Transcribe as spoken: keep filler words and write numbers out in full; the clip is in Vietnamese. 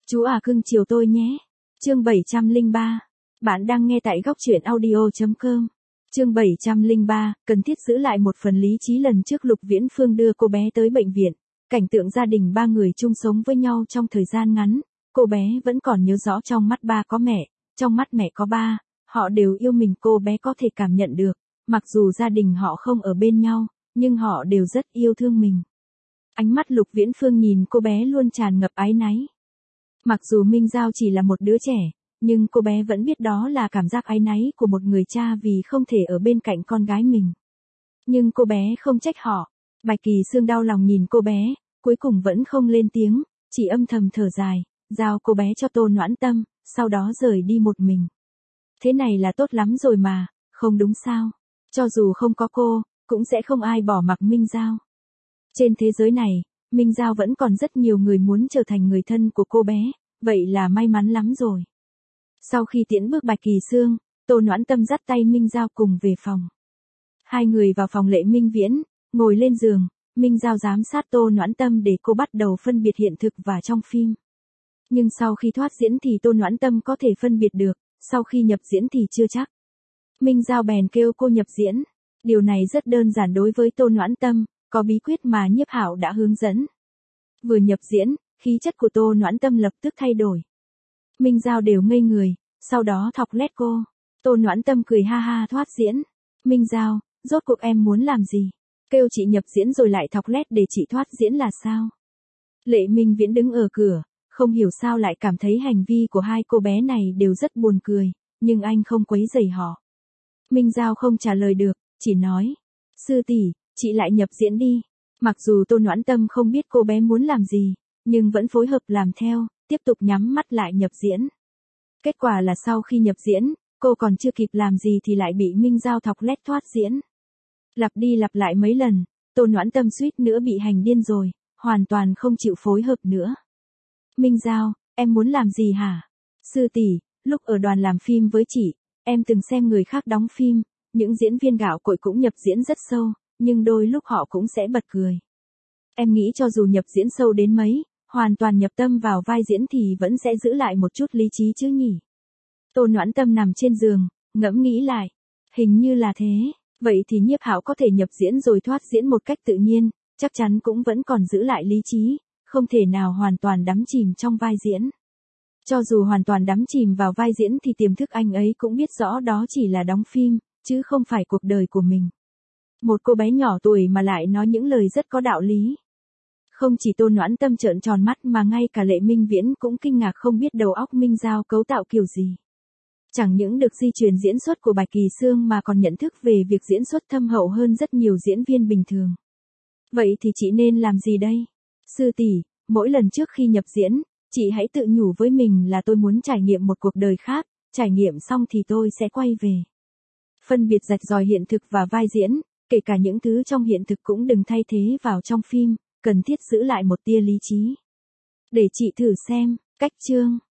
Chú à cưng chiều tôi nhé. Chương bảy trăm lẻ ba. Bạn đang nghe tại góc truyện audio chấm com. Chương bảy trăm lẻ ba, cần thiết giữ lại một phần lý trí. Lần trước Lục Viễn Phương đưa cô bé tới bệnh viện, cảnh tượng gia đình ba người chung sống với nhau trong thời gian ngắn, cô bé vẫn còn nhớ rõ. Trong mắt ba có mẹ, trong mắt mẹ có ba, họ đều yêu mình. Cô bé có thể cảm nhận được, mặc dù gia đình họ không ở bên nhau, nhưng họ đều rất yêu thương mình. Ánh mắt Lục Viễn Phương nhìn cô bé luôn tràn ngập áy náy. Mặc dù Minh Giao chỉ là một đứa trẻ, nhưng cô bé vẫn biết đó là cảm giác áy náy của một người cha vì không thể ở bên cạnh con gái mình. Nhưng cô bé không trách họ. Bạch Kỳ Sương đau lòng nhìn cô bé, cuối cùng vẫn không lên tiếng, chỉ âm thầm thở dài, giao cô bé cho Tô Noãn Tâm, sau đó rời đi một mình. Thế này là tốt lắm rồi mà, không đúng sao? Cho dù không có cô, cũng sẽ không ai bỏ mặc Minh Giao. Trên thế giới này, Minh Giao vẫn còn rất nhiều người muốn trở thành người thân của cô bé, vậy là may mắn lắm rồi. Sau khi tiễn bước Bạch Kỳ Sương, Tô Noãn Tâm dắt tay Minh Giao cùng về phòng. Hai người vào phòng Lệ Minh Viễn, ngồi lên giường, Minh Giao giám sát Tô Noãn Tâm để cô bắt đầu phân biệt hiện thực và trong phim. Nhưng sau khi thoát diễn thì Tô Noãn Tâm có thể phân biệt được, sau khi nhập diễn thì chưa chắc. Minh Giao bèn kêu cô nhập diễn. Điều này rất đơn giản đối với Tô Noãn Tâm, có bí quyết mà Nhiếp Hạo đã hướng dẫn. Vừa nhập diễn, khí chất của Tô Noãn Tâm lập tức thay đổi. Minh Giao đều ngây người, sau đó thọc lét cô. Tô Noãn Tâm cười ha ha thoát diễn. Minh Giao, rốt cuộc em muốn làm gì? Kêu chị nhập diễn rồi lại thọc lét để chị thoát diễn là sao? Lệ Minh Viễn đứng ở cửa, không hiểu sao lại cảm thấy hành vi của hai cô bé này đều rất buồn cười, nhưng anh không quấy rầy họ. Minh Giao không trả lời được, chỉ nói, sư tỷ, chị lại nhập diễn đi. Mặc dù Tô Noãn Tâm không biết cô bé muốn làm gì, nhưng vẫn phối hợp làm theo, tiếp tục nhắm mắt lại nhập diễn. Kết quả là sau khi nhập diễn, cô còn chưa kịp làm gì thì lại bị Minh Giao thọc lét thoát diễn. Lặp đi lặp lại mấy lần, Tô Noãn Tâm suýt nữa bị hành điên rồi, hoàn toàn không chịu phối hợp nữa. Minh Giao, em muốn làm gì hả? Sư tỷ, lúc ở đoàn làm phim với chị, em từng xem người khác đóng phim, những diễn viên gạo cội cũng nhập diễn rất sâu, nhưng đôi lúc họ cũng sẽ bật cười. Em nghĩ cho dù nhập diễn sâu đến mấy, hoàn toàn nhập tâm vào vai diễn thì vẫn sẽ giữ lại một chút lý trí chứ nhỉ? Tô Noãn Tâm nằm trên giường, ngẫm nghĩ lại. Hình như là thế, vậy thì Nhiếp Hạo có thể nhập diễn rồi thoát diễn một cách tự nhiên, chắc chắn cũng vẫn còn giữ lại lý trí, không thể nào hoàn toàn đắm chìm trong vai diễn. Cho dù hoàn toàn đắm chìm vào vai diễn thì tiềm thức anh ấy cũng biết rõ đó chỉ là đóng phim, chứ không phải cuộc đời của mình. Một cô bé nhỏ tuổi mà lại nói những lời rất có đạo lý. Không chỉ Tô Noãn Tâm trợn tròn mắt mà ngay cả Lệ Minh Viễn cũng kinh ngạc không biết đầu óc Minh Giao cấu tạo kiểu gì. Chẳng những được di truyền diễn xuất của Bạch Kỳ Sương mà còn nhận thức về việc diễn xuất thâm hậu hơn rất nhiều diễn viên bình thường. Vậy thì chị nên làm gì đây? Sư tỷ, mỗi lần trước khi nhập diễn, chị hãy tự nhủ với mình là tôi muốn trải nghiệm một cuộc đời khác, trải nghiệm xong thì tôi sẽ quay về. Phân biệt rạch ròi hiện thực và vai diễn, kể cả những thứ trong hiện thực cũng đừng thay thế vào trong phim, cần thiết giữ lại một tia lý trí. Để chị thử xem, cách chương.